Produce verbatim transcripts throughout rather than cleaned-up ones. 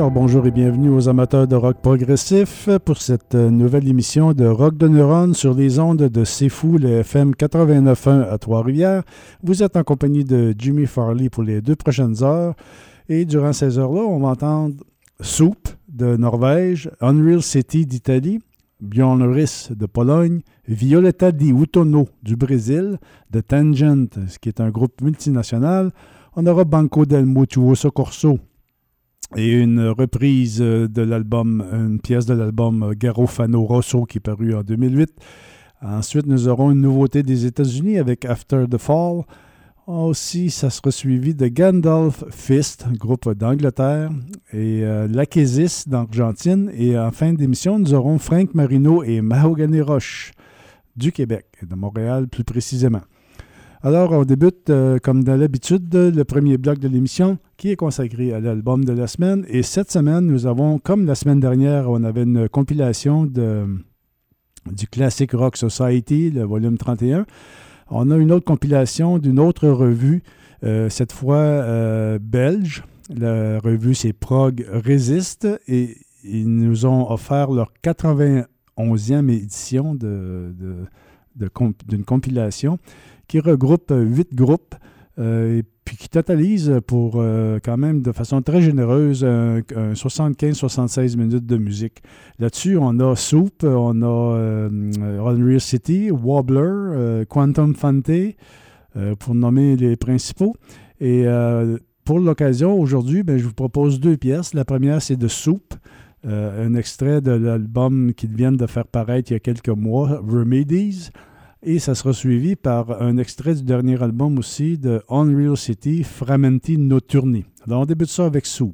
Bonsoir, bonjour et bienvenue aux amateurs de rock progressif pour cette nouvelle émission de Rock de Neuronne sur les ondes de C'est Fou, le F M quatre-vingt-neuf point un à Trois-Rivières. Vous êtes en compagnie de Jimmy Farley pour les deux prochaines heures et durant ces heures-là, on va entendre Soup de Norvège, Unreal City d'Italie, Björn Rhys de Pologne, Violeta di Utono du Brésil, The Tangent, ce qui est un groupe multinational. On aura Banco del Mutuoso Corso et une reprise de l'album, une pièce de l'album Garofano Rosso qui est paru en deux mille huit. Ensuite, nous aurons une nouveauté des États-Unis avec After the Fall. Aussi, ça sera suivi de Gandalf Fist, groupe d'Angleterre, et euh, L'Akésis d'Argentine. Et en fin d'émission, nous aurons Frank Marino et Mahogany Roche du Québec, de Montréal plus précisément. Alors, on débute, euh, comme dans l'habitude, le premier bloc de l'émission qui est consacré à l'album de la semaine. Et cette semaine, nous avons, comme la semaine dernière, on avait une compilation de, du Classic Rock Society, le volume trente et un. On a une autre compilation d'une autre revue, euh, cette fois euh, belge. La revue, c'est Prog Resist. Et ils nous ont offert leur quatre-vingt-onzième édition de, de, de comp- d'une compilation qui regroupe huit groupes euh, et puis qui totalise pour euh, quand même de façon très généreuse un, un soixante-quinze à soixante-seize minutes de musique. Là-dessus, on a Soup, on a euh, Unreal City, Wobbler, euh, Quantum Fante, euh, pour nommer les principaux. Et euh, pour l'occasion, aujourd'hui, ben, je vous propose deux pièces. La première, c'est de Soup, euh, un extrait de l'album qu'ils viennent de faire paraître il y a quelques mois, Remedies. Et ça sera suivi par un extrait du dernier album aussi de Unreal City, Frammenti Notturni. Alors on débute ça avec Soup.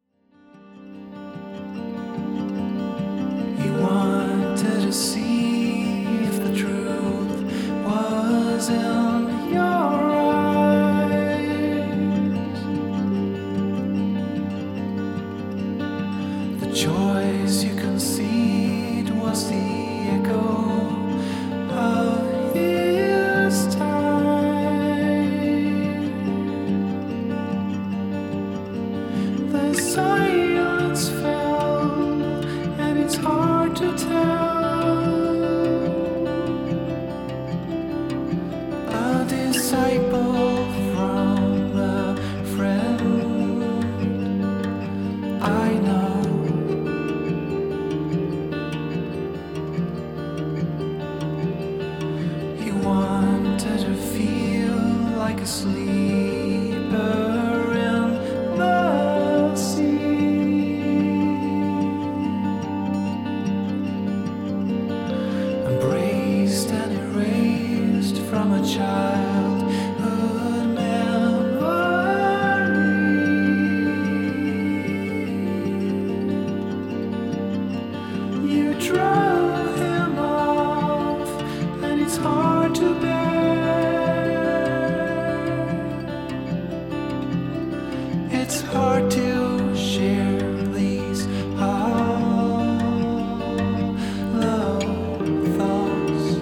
He wanted to see if the truth was in your eyes. The choice you conceded was the echo of his time. The silence fell, and it's hard to tell. A disciple from a friend, I know. Wanted to feel like a sleeper in the sea, embraced and erased from a childhood memory. You drove him off, and it's hard to bear. It's hard to share these hollow thoughts.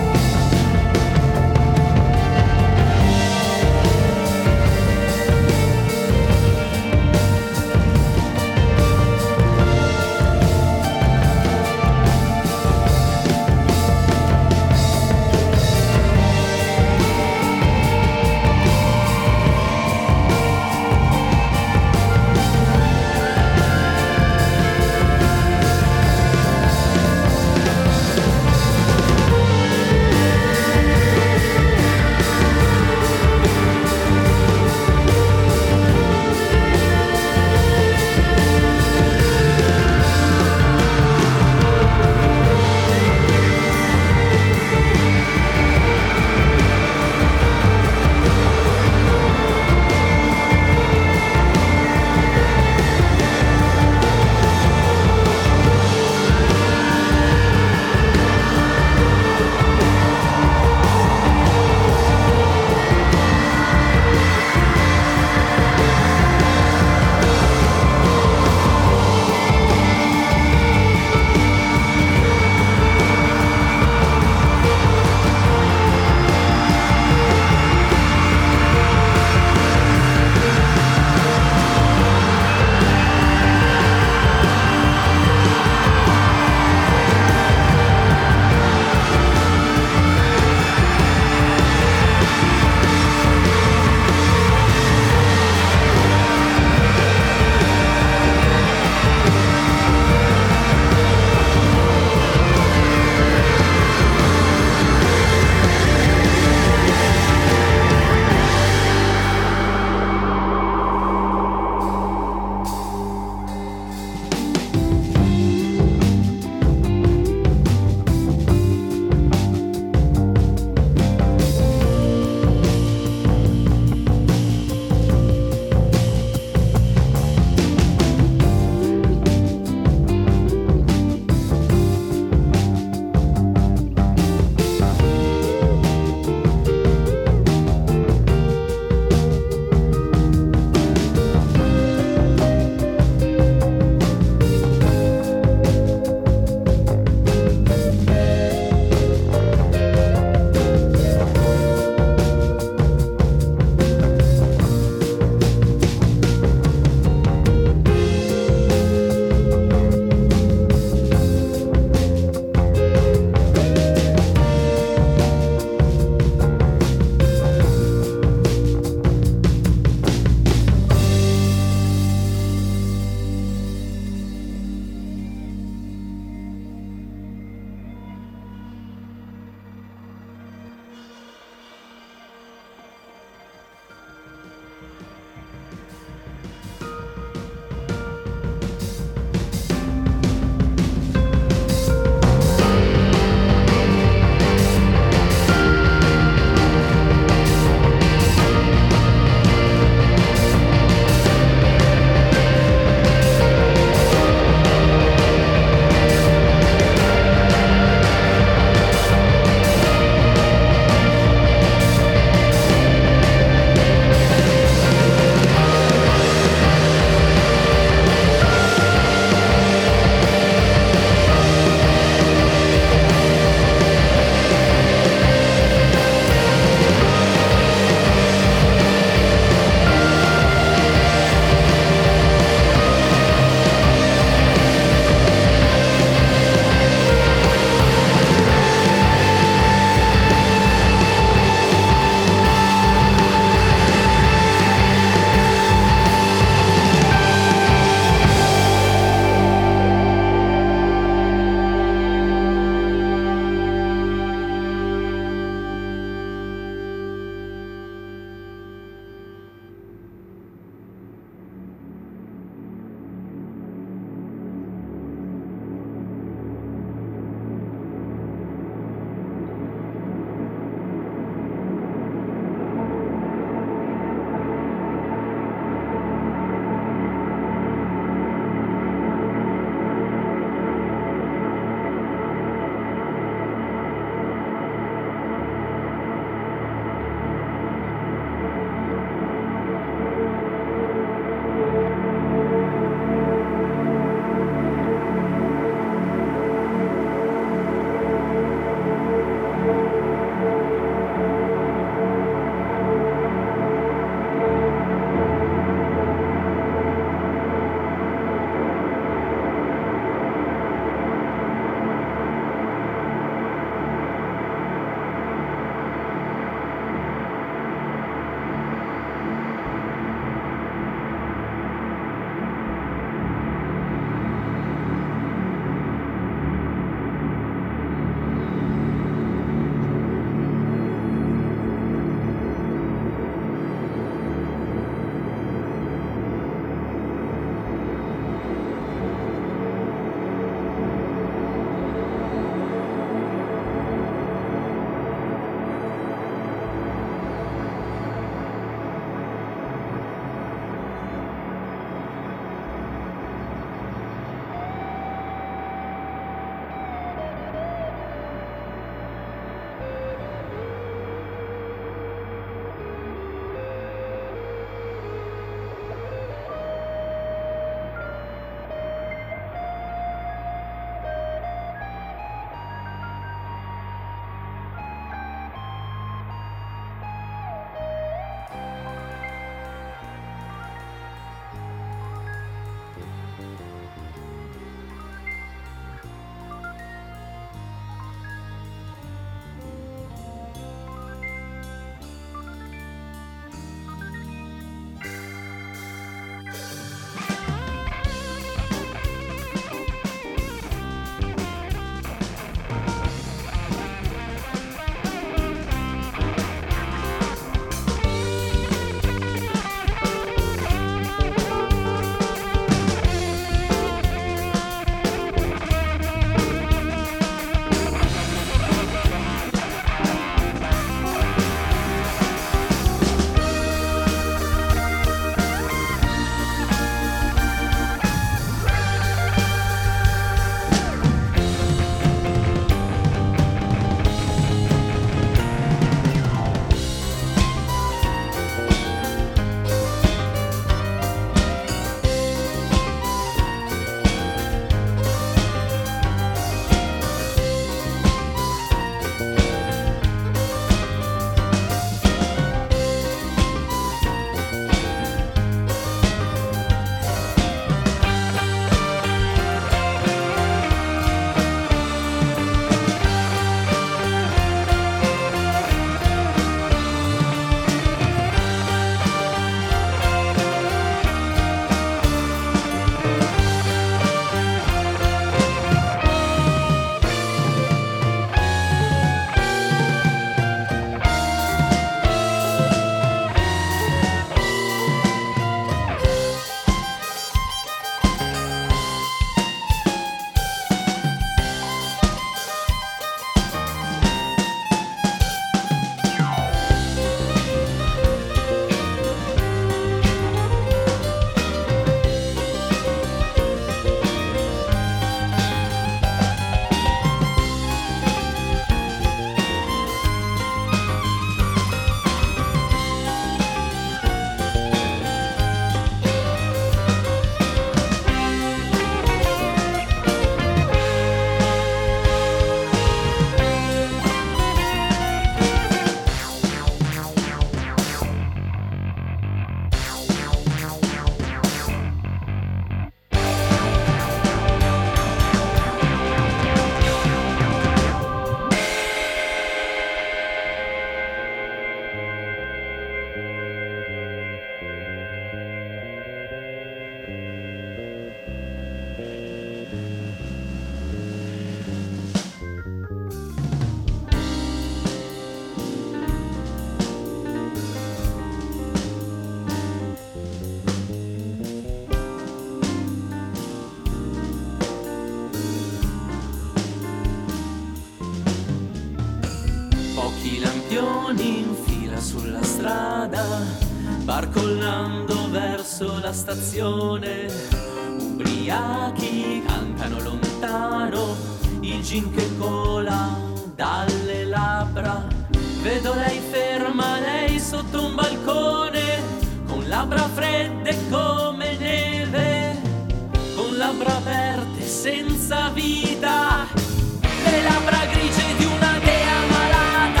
barcollando verso la stazione, ubriachi cantano lontano, il gin che cola dalle labbra. Vedo lei ferma, lei sotto un balcone, con labbra fredde come neve, con labbra aperte senza vita, le labbra grigie di una dea malata.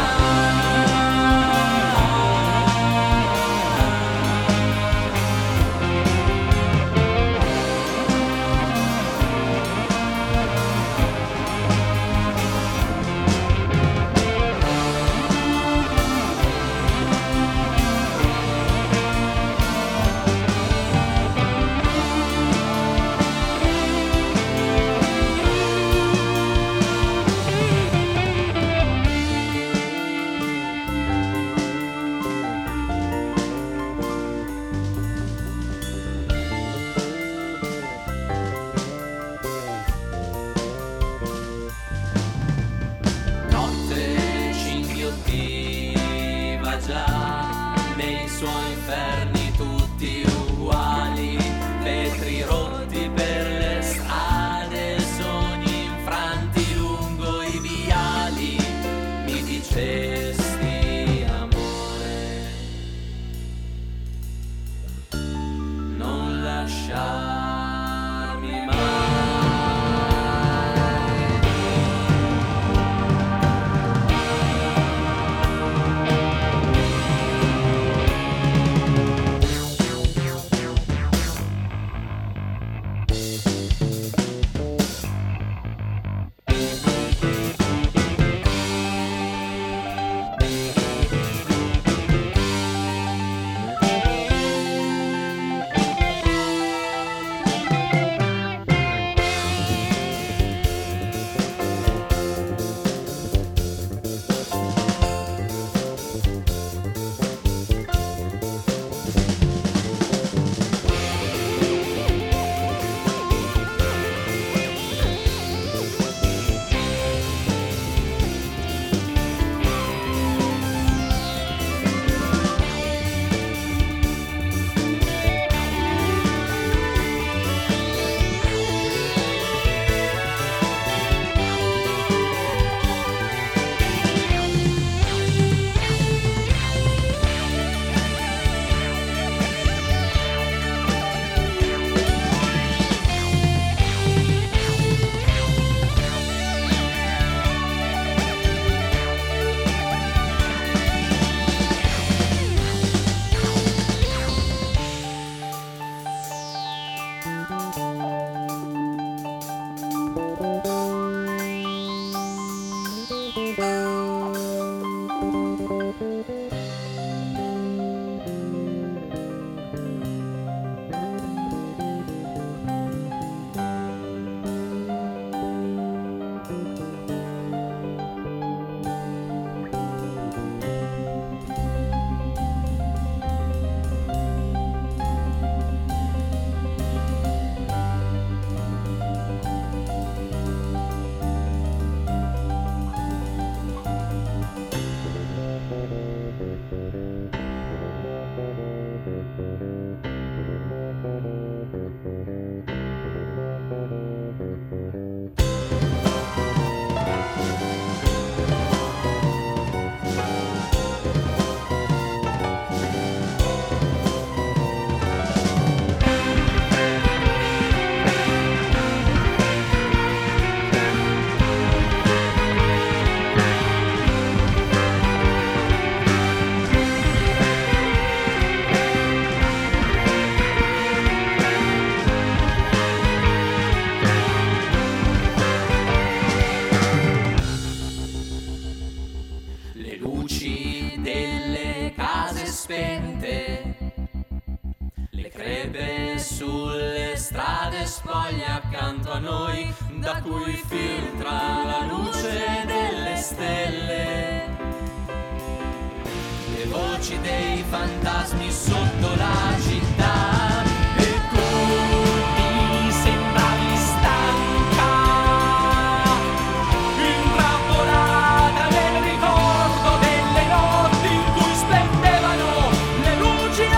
spoglie accanto a noi, da cui filtra la luce delle stelle. Le voci dei fantasmi sotto la città, e tu mi sembravi stanca, intrappolata nel ricordo delle notti in cui splendevano le luci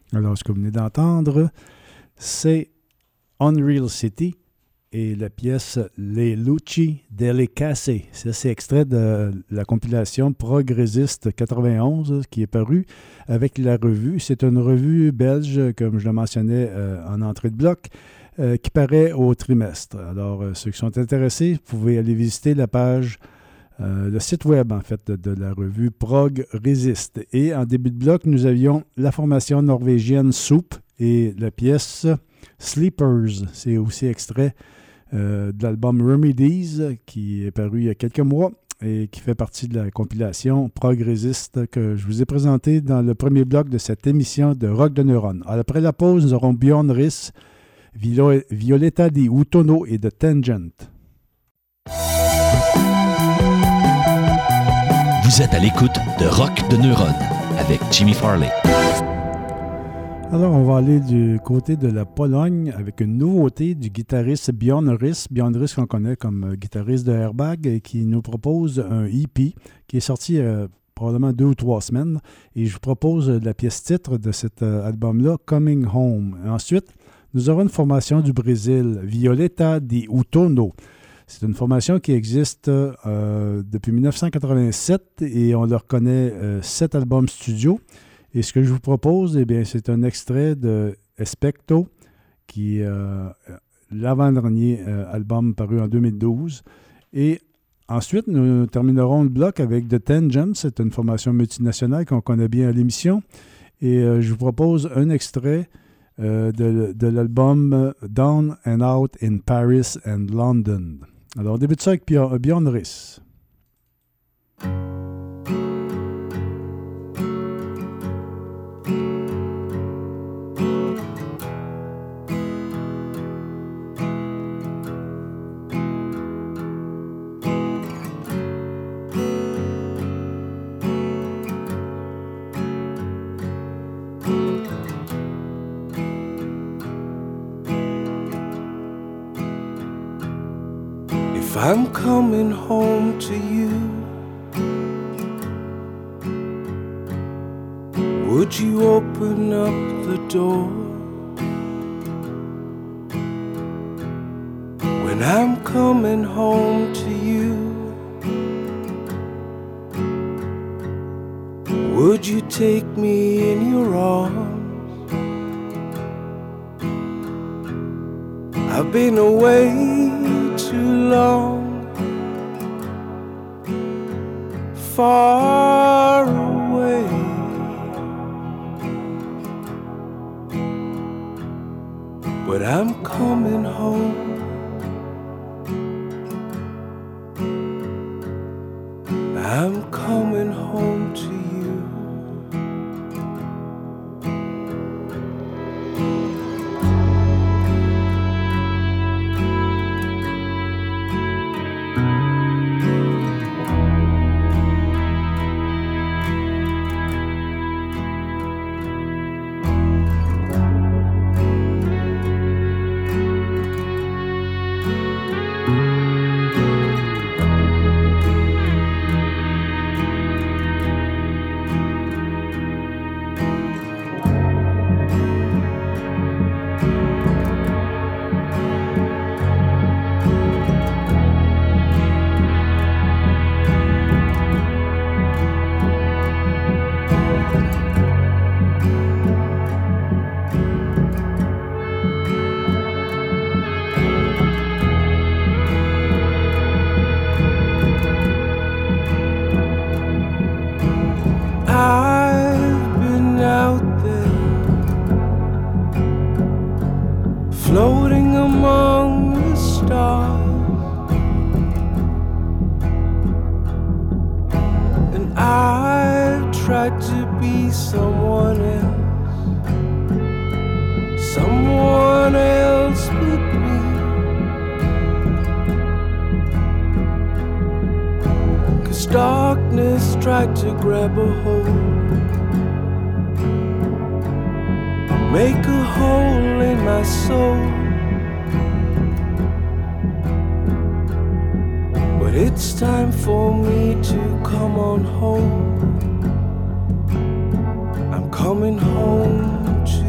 Alors, ce que vous venez d'entendre, c'est Unreal City et la pièce Les Luci delle Case. Ça, c'est extrait de la compilation Progressiste quatre-vingt-onze qui est parue avec la revue. C'est une revue belge, comme je le mentionnais euh, en entrée de bloc, euh, qui paraît au trimestre. Alors, euh, ceux qui sont intéressés, vous pouvez aller visiter la page, euh, le site web, en fait, de, de la revue Prog Resist. Et en début de bloc, nous avions la formation norvégienne Soup et la pièce Sleepers. C'est aussi extrait euh, de l'album Remedies, qui est paru il y a quelques mois et qui fait partie de la compilation Progressiste que je vous ai présenté dans le premier bloc de cette émission de Rock de Neuron. Alors, après la pause, nous aurons Björn Riss, Vio- Violetta di Utono et The Tangent. Vous êtes à l'écoute de Rock de Neuron avec Jimmy Farley. Alors, on va aller du côté de la Pologne avec une nouveauté du guitariste Björn Riss. Björn Riss qu'on connaît comme guitariste de Airbag et qui nous propose un E P qui est sorti euh, probablement deux ou trois semaines. Et je vous propose la pièce titre de cet euh, album-là, Coming Home. Et ensuite, nous aurons une formation du Brésil, Violetta di Utono. C'est une formation qui existe euh, depuis dix-neuf cent quatre-vingt-sept et on leur connaît euh, sept albums studio. Et ce que je vous propose, eh bien, c'est un extrait de Especto, qui est euh, l'avant-dernier euh, album paru en deux mille douze. Et ensuite, nous terminerons le bloc avec The Tangent. C'est une formation multinationale qu'on connaît bien à l'émission. Et euh, je vous propose un extrait euh, de, de l'album Down and Out in Paris and London. Alors, on débute ça avec Björn Riss. If I'm coming home to you, would you open up the door? When I'm coming home to you, would you take me in your arms? I've been away too long, far away, but I'm coming home. I'm coming home to you. To grab a hold, make a hole in my soul, but it's time for me to come on home. I'm coming home to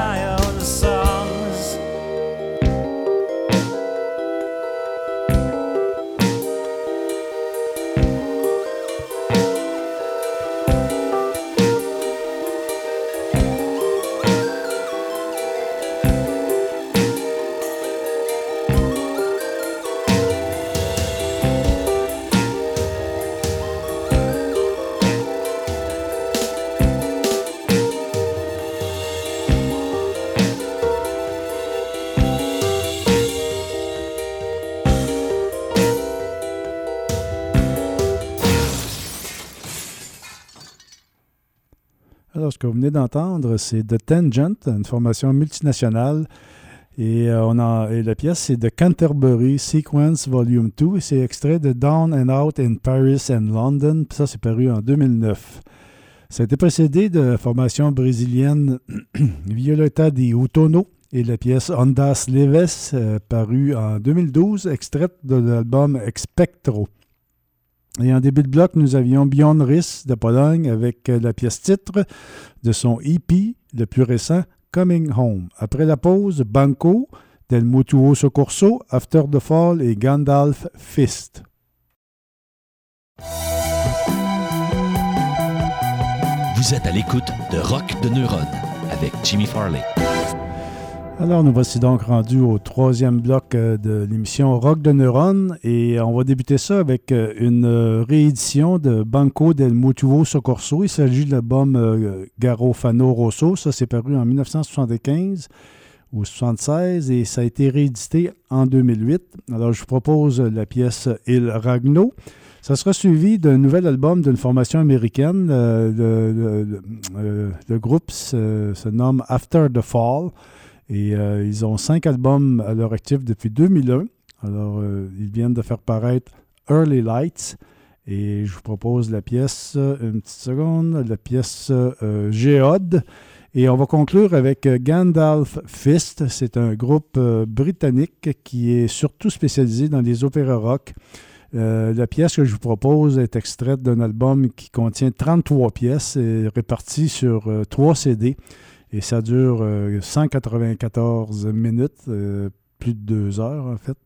my own songs. Alors, ce que vous venez d'entendre, c'est The Tangent, une formation multinationale. Et, euh, on a, et la pièce, c'est de Canterbury Sequence Volume deux. Et c'est extrait de Down and Out in Paris and London. Puis ça, c'est paru en deux mille neuf. Ça a été précédé de la formation brésilienne Violeta de Outono et la pièce Ondas Leves, euh, parue en deux mille douze, extraite de l'album Expectro. Et en début de bloc, nous avions Bjorn Riss de Pologne avec la pièce titre de son E P, le plus récent, Coming Home. Après la pause, Banco, Del Mutuo Soccorso, After the Fall et Gandalf Fist. Vous êtes à l'écoute de Rock de Neuronne avec Jimmy Farley. Alors, nous voici donc rendus au troisième bloc de l'émission Rock de Neuronne et on va débuter ça avec une réédition de Banco del Mutuo Soccorso. Il s'agit de l'album Garofano Rosso. Ça, c'est paru en dix-neuf cent soixante-quinze ou soixante-seize et ça a été réédité en deux mille huit. Alors, je vous propose la pièce Il Ragno. Ça sera suivi d'un nouvel album d'une formation américaine. Euh, le, le, le, le groupe se, se nomme After the Fall. Et euh, ils ont cinq albums à leur actif depuis deux mille un. Alors, euh, ils viennent de faire paraître Early Lights. Et je vous propose la pièce, une petite seconde, la pièce euh, Géode. Et on va conclure avec Gandalf Fist. C'est un groupe euh, britannique qui est surtout spécialisé dans les opéras rock. Euh, la pièce que je vous propose est extraite d'un album qui contient trente-trois pièces et réparties sur euh, trois C D. Et ça dure euh, cent quatre-vingt-quatorze minutes, euh, plus de deux heures en fait.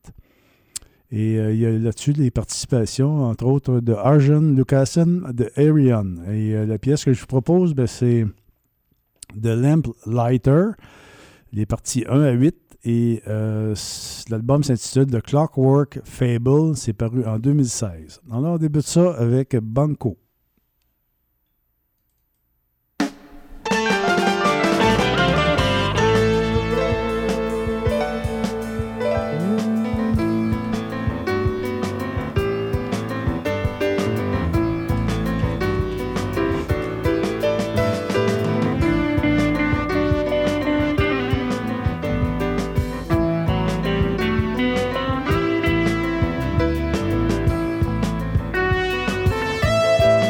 Et euh, il y a là-dessus les participations, entre autres, de Arjen Lucassen de Arion. Et euh, la pièce que je vous propose, ben, c'est The Lamp Lighter, les parties un à huit. Et euh, l'album s'intitule The Clockwork Fable. C'est paru en deux mille seize. Alors on débute ça avec Banco. Thank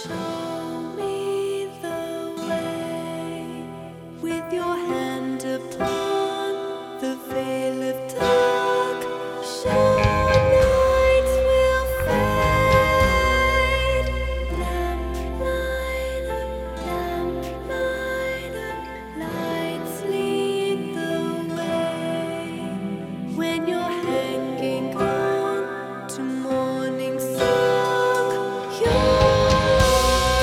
You're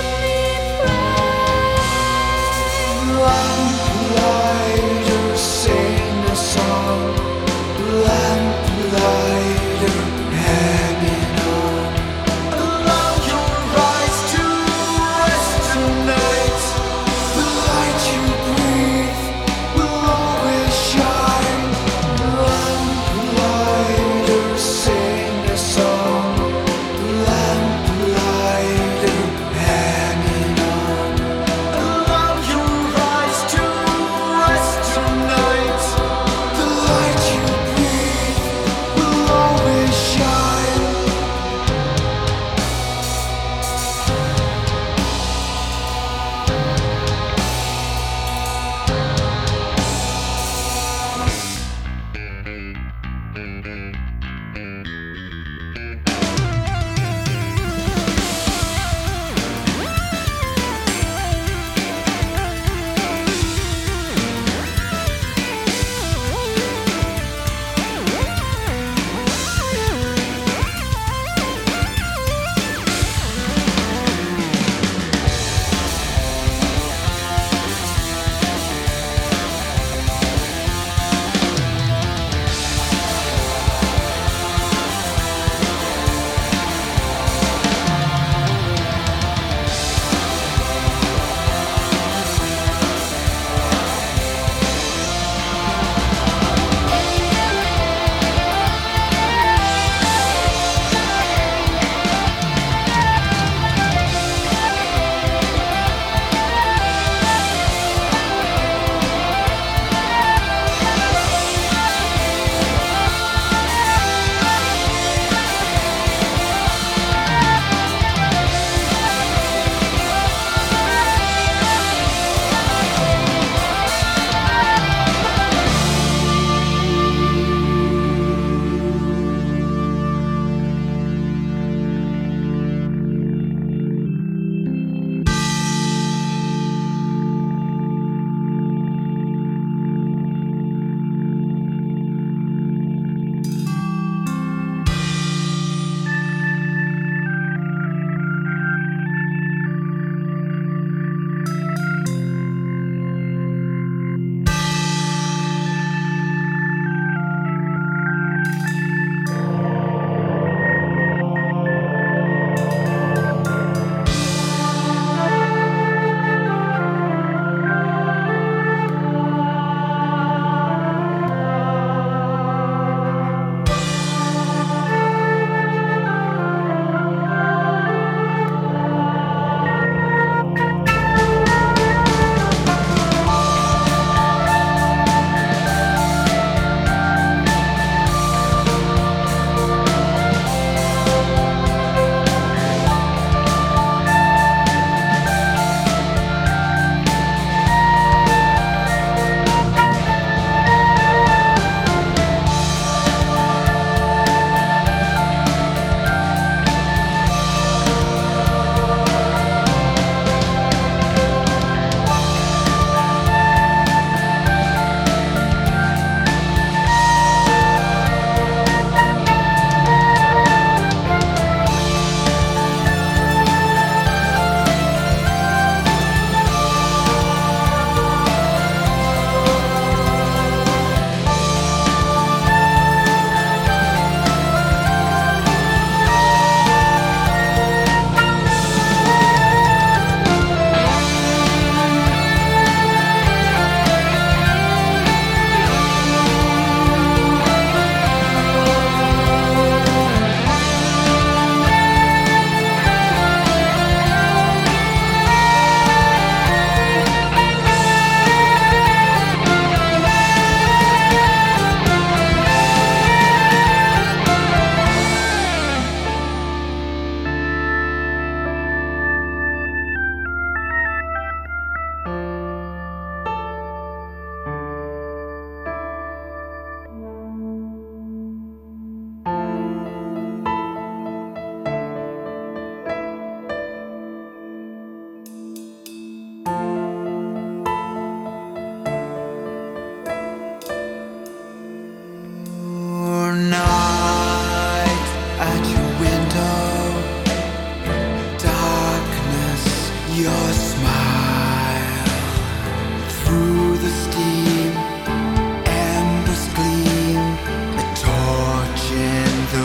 your smile through the steam, embers gleam, a torch in the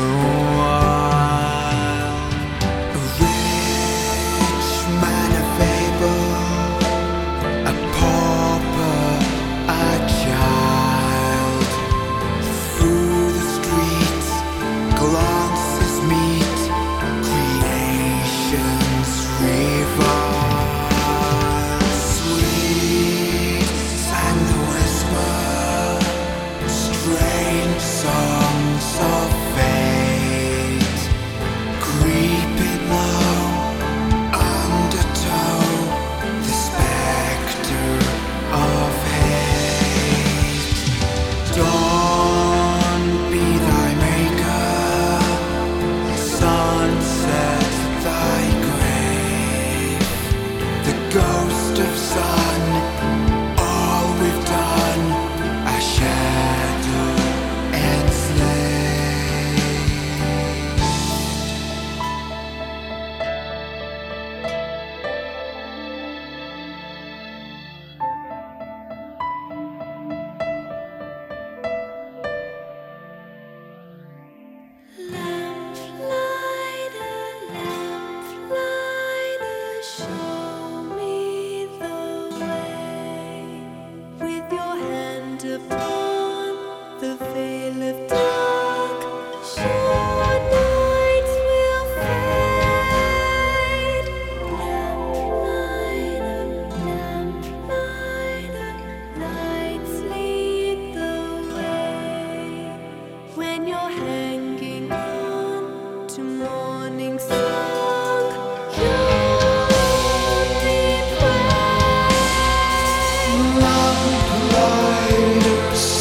wild. A rich man of fable, a pauper, a child. Through the streets, glances meet, creation's revive. Sweet sang the whisper, strange songs of fate, creeping low, undertow, the spectre of hate. Dawn be thy maker, sunset thy grave, the ghost of sun, all we've done, a shadow enslaved. Lamplighter, lamplighter, show me the way. With your hand upon the veil of dark, sure nights will fade. Lamplighter, lamplighter, lights lead the way. When you're hanging on to morning song, you'll be praised. Lamplighter,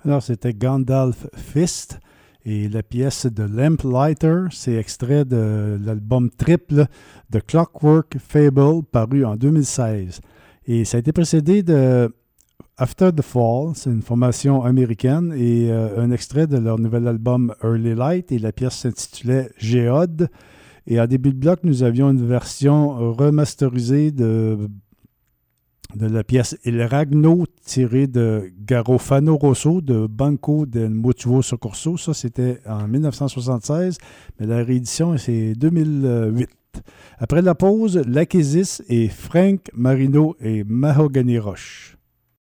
Alors, c'était Gandalf Fist et la pièce de Lamplighter, c'est extrait de l'album triple de Clockwork Fable paru en deux mille seize. Et ça a été précédé de After the Fall, c'est une formation américaine, et euh, un extrait de leur nouvel album Early Light, et la pièce s'intitulait Géode. Et en début de bloc, nous avions une version remasterisée de, de la pièce Il Ragno, tirée de Garofano Rosso de Banco del Mutuo Soccorso. Ça, c'était en dix-neuf cent soixante-seize, mais la réédition, c'est deux mille huit. Après la pause, L'Akésis et Frank Marino et Mahogany Rush.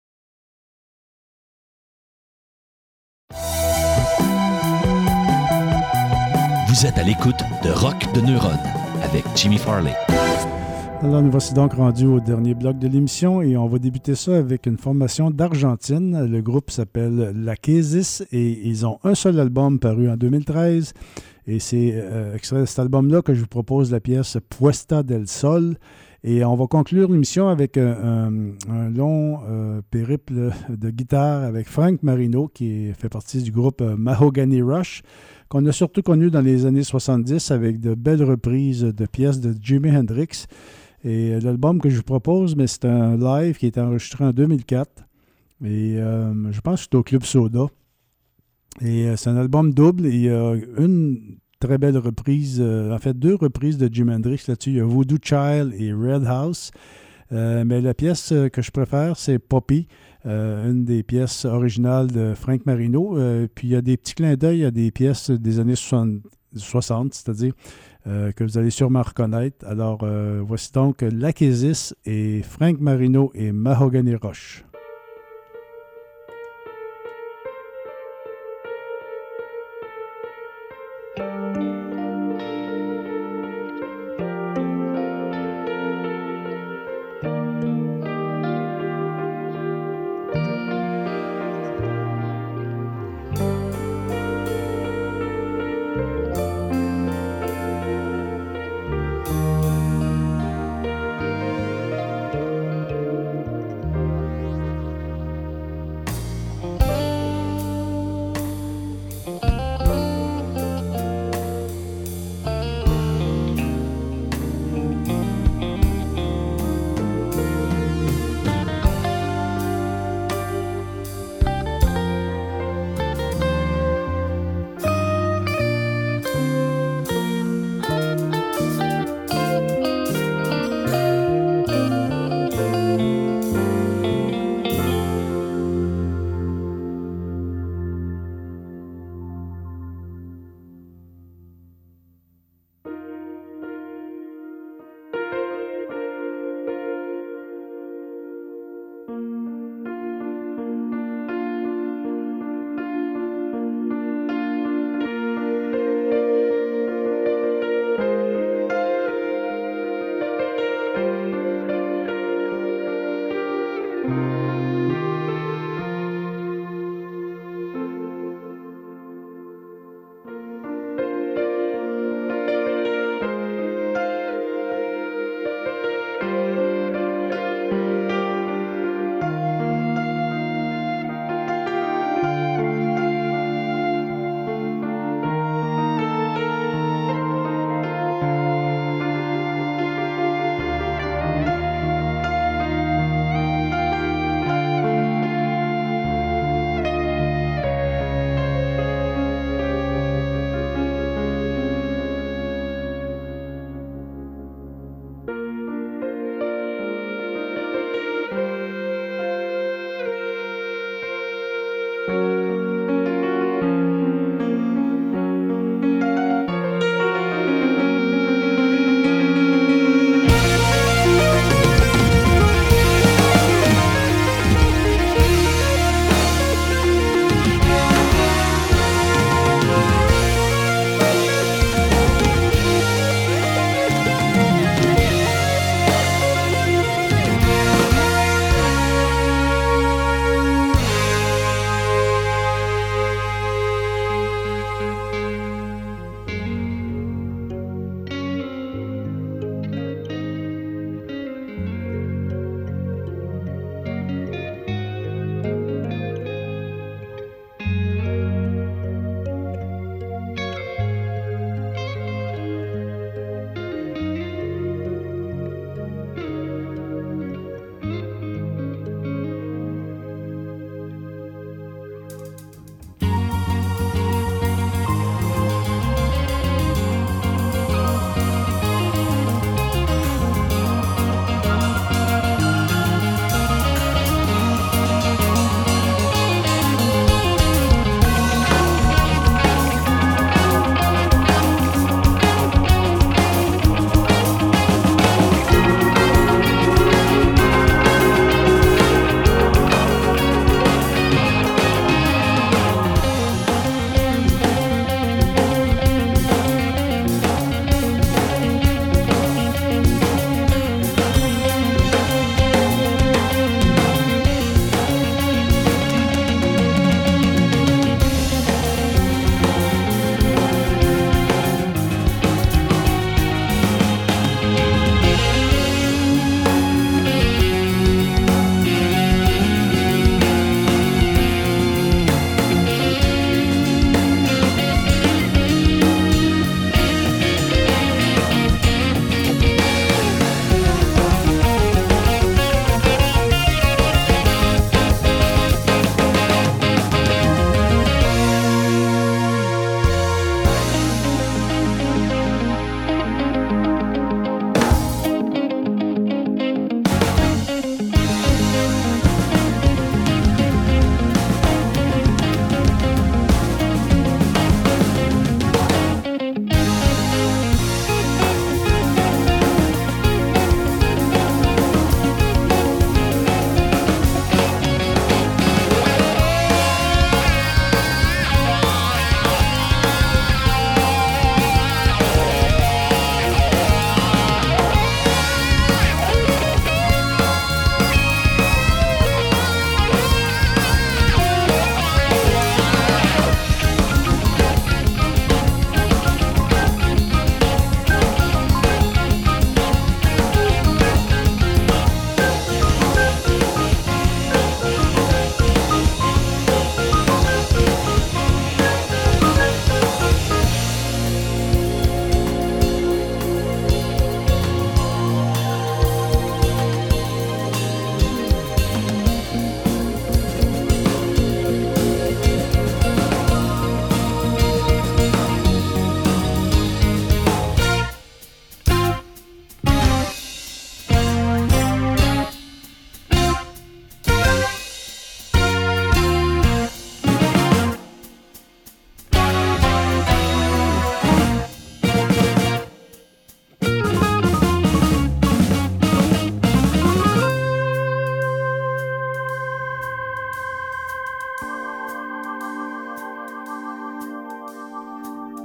Vous êtes à l'écoute de Rock de Neuron avec Jimmy Farley. Alors, nous voici donc rendus au dernier bloc de l'émission et on va débuter ça avec une formation d'Argentine. Le groupe s'appelle L'Akésis et ils ont un seul album paru en deux mille treize. Et c'est euh, extrait de cet album-là que je vous propose la pièce Puesta del Sol. Et on va conclure l'émission avec un, un, un long euh, périple de guitare avec Frank Marino, qui fait partie du groupe euh, Mahogany Rush, qu'on a surtout connu dans les années soixante-dix avec de belles reprises de pièces de Jimi Hendrix. Et l'album que je vous propose, mais c'est un live qui a été enregistré en deux mille quatre. Et euh, je pense que c'est au Club Soda. Et euh, c'est un album double. Et il y a une très belle reprise, euh, en fait deux reprises de Jimi Hendrix là-dessus. Il y a Voodoo Child et Red House. Euh, mais la pièce que je préfère, c'est Poppy, euh, une des pièces originales de Frank Marino. Euh, puis il y a des petits clins d'œil à des pièces des années soixante, c'est-à-dire euh, que vous allez sûrement reconnaître. Alors, euh, voici donc L'Akésis et Frank Marino et Mahogany Rush.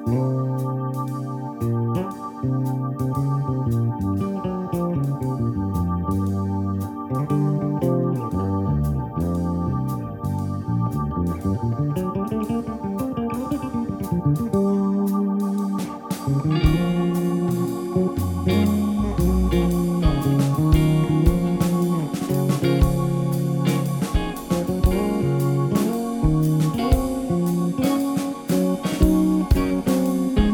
Thank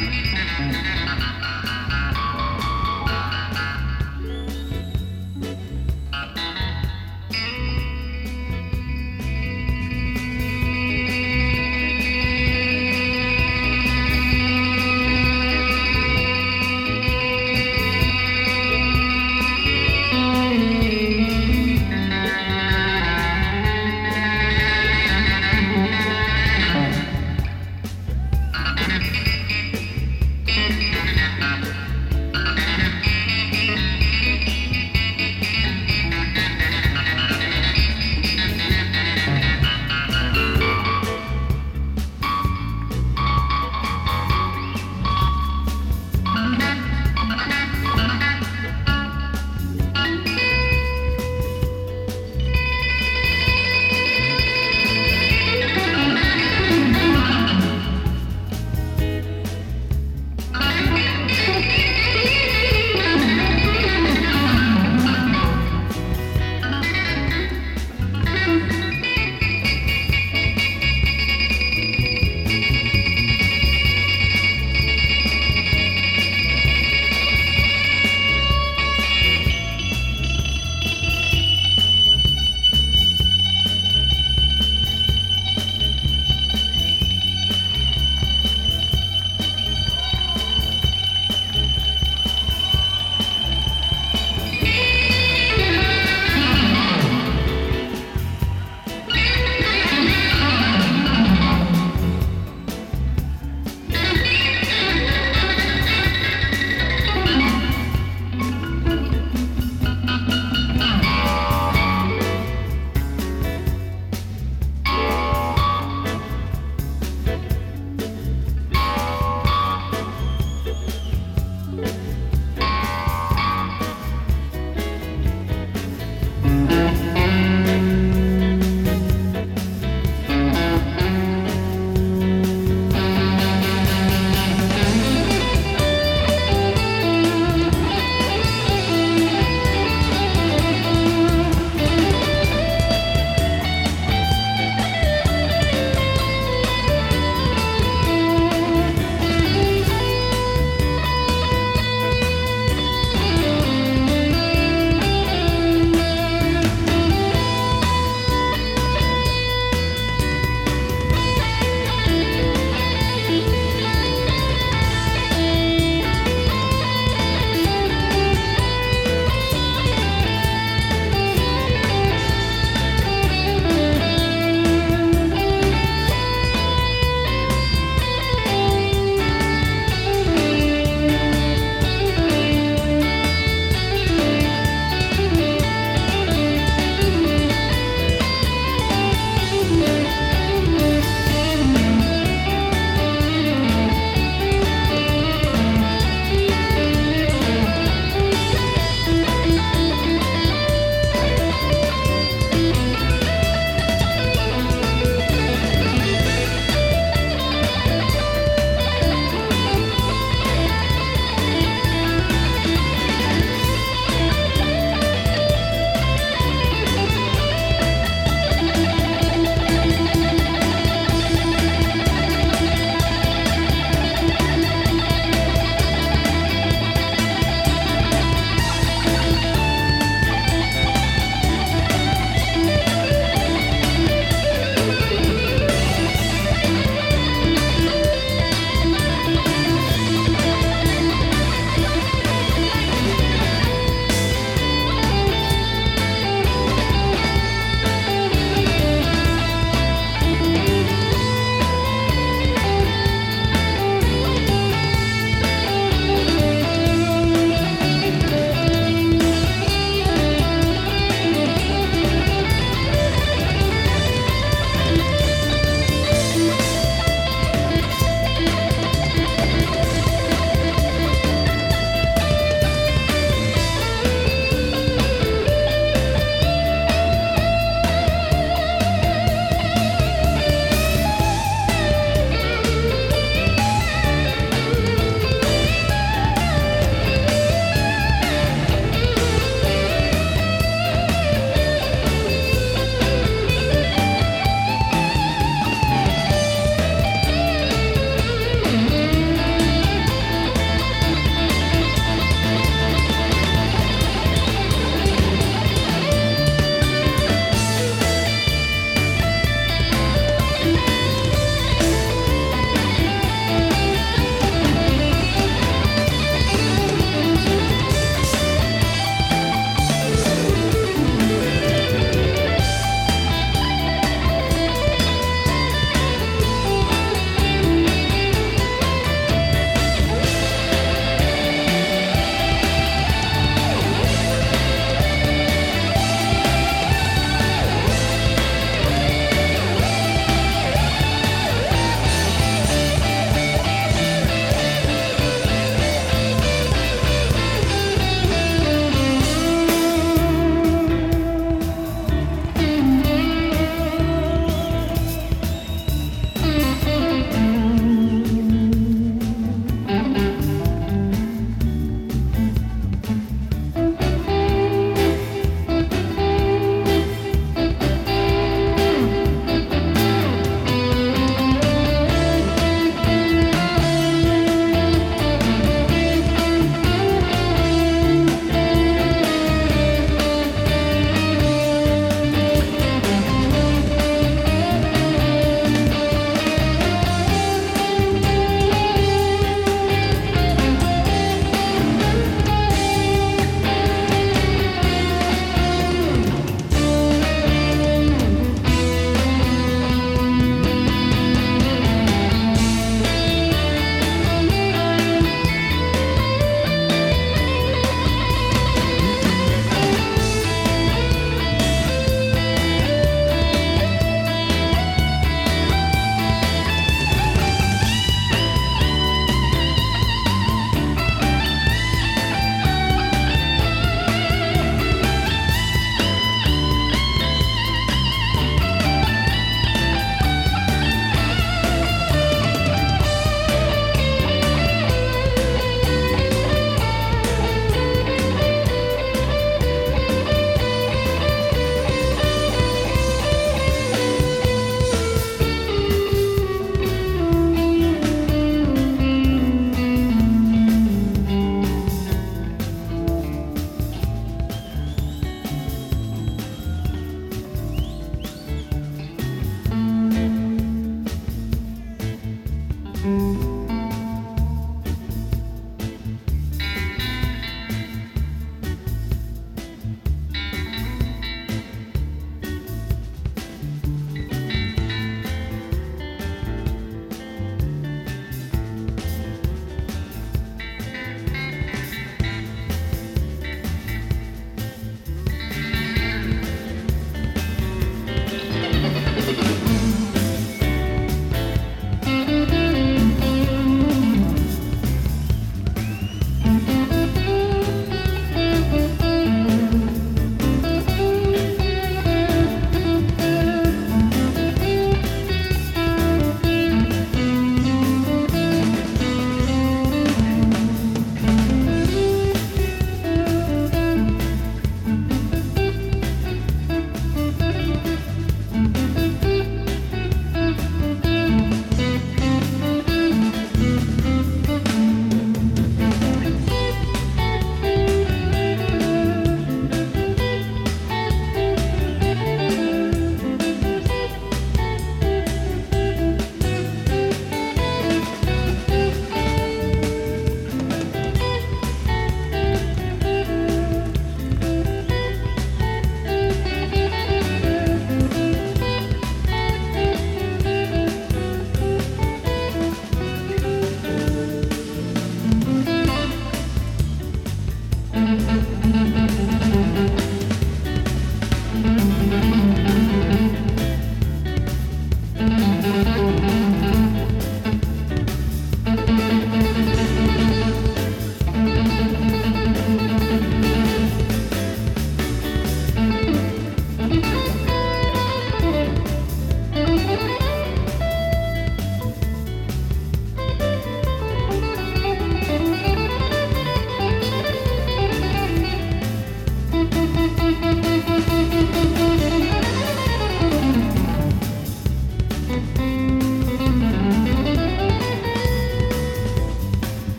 Thank you.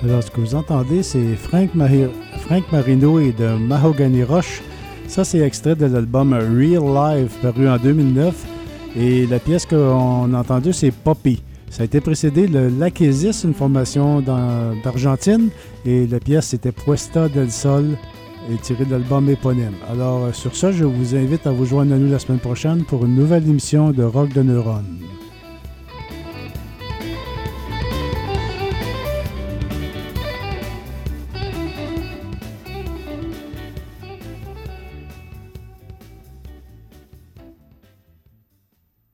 Alors, ce que vous entendez, c'est Frank, Mahi- Frank Marino et de Mahogany Rush. Ça, c'est extrait de l'album Real Live, paru en deux mille neuf. Et la pièce qu'on a entendue, c'est Poppy. Ça a été précédé de l'Aquesis, une formation dans- d'Argentine. Et la pièce, c'était Puesta del Sol, et tirée de l'album éponyme. Alors, sur ça, je vous invite à vous joindre à nous la semaine prochaine pour une nouvelle émission de Rock de Neurones.